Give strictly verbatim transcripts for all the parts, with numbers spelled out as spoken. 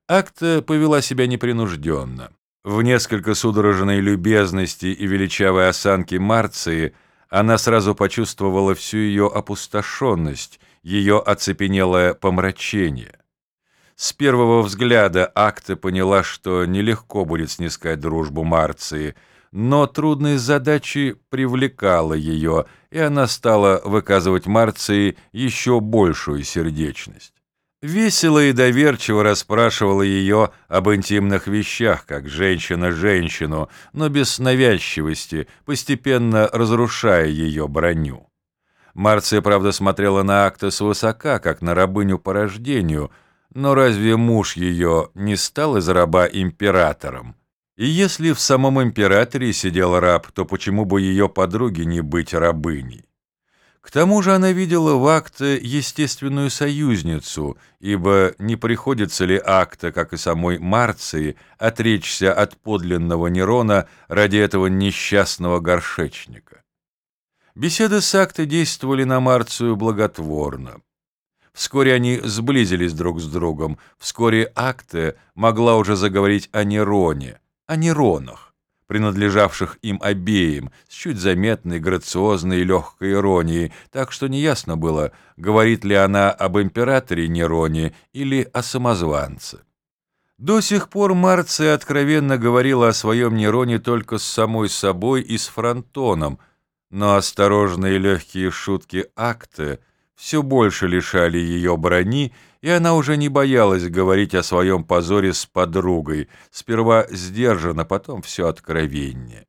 Акта повела себя непринужденно. В несколько судорожной любезности и величавой осанки Марции она сразу почувствовала всю ее опустошенность, ее оцепенелое помрачение. С первого взгляда Акта поняла, что нелегко будет снискать дружбу Марции, но трудность задачи привлекала ее, и она стала выказывать Марции еще большую сердечность. Весело и доверчиво расспрашивала ее об интимных вещах, как женщина женщину, но без навязчивости, постепенно разрушая ее броню. Марция, правда, смотрела на Акта свысока, как на рабыню по рождению, но разве муж ее не стал из раба императором? И если в самом императоре сидел раб, то почему бы ее подруге не быть рабыней? К тому же она видела в Акте естественную союзницу, ибо не приходится ли Акта, как и самой Марции, отречься от подлинного Нерона ради этого несчастного горшечника? Беседы с Актой действовали на Марцию благотворно. Вскоре они сблизились друг с другом, вскоре Акта могла уже заговорить о Нероне, о Неронах, принадлежавших им обеим, с чуть заметной, грациозной и легкой иронией, так что неясно было, говорит ли она об императоре Нероне или о самозванце. До сих пор Марция откровенно говорила о своем Нероне только с самой собой и с Фронтоном, но осторожные легкие шутки Акты все больше лишали ее брони, и она уже не боялась говорить о своем позоре с подругой, сперва сдержанно, потом все откровеннее.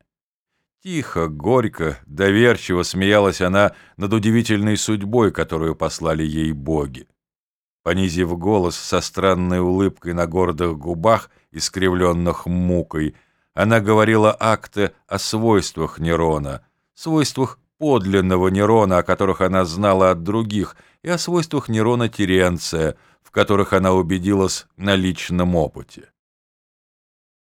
Тихо, горько, доверчиво смеялась она над удивительной судьбой, которую послали ей боги. Понизив голос со странной улыбкой на гордых губах, искривленных мукой, она говорила Акте о свойствах Нерона, свойствах подлинного Нерона, о которых она знала от других, и о свойствах Нерона Теренция, в которых она убедилась на личном опыте.